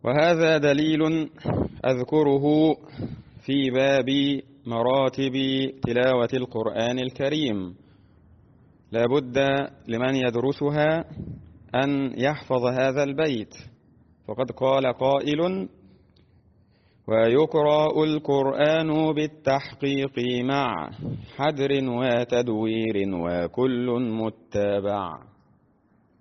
وهذا دليل أذكره في باب مراتب تلاوة القرآن الكريم. لا بد لمن يدرسها أن يحفظ هذا البيت، فقد قال قائل: ويقرأ القرآن بالتحقيق مع حدر وتدوير وكل متبع.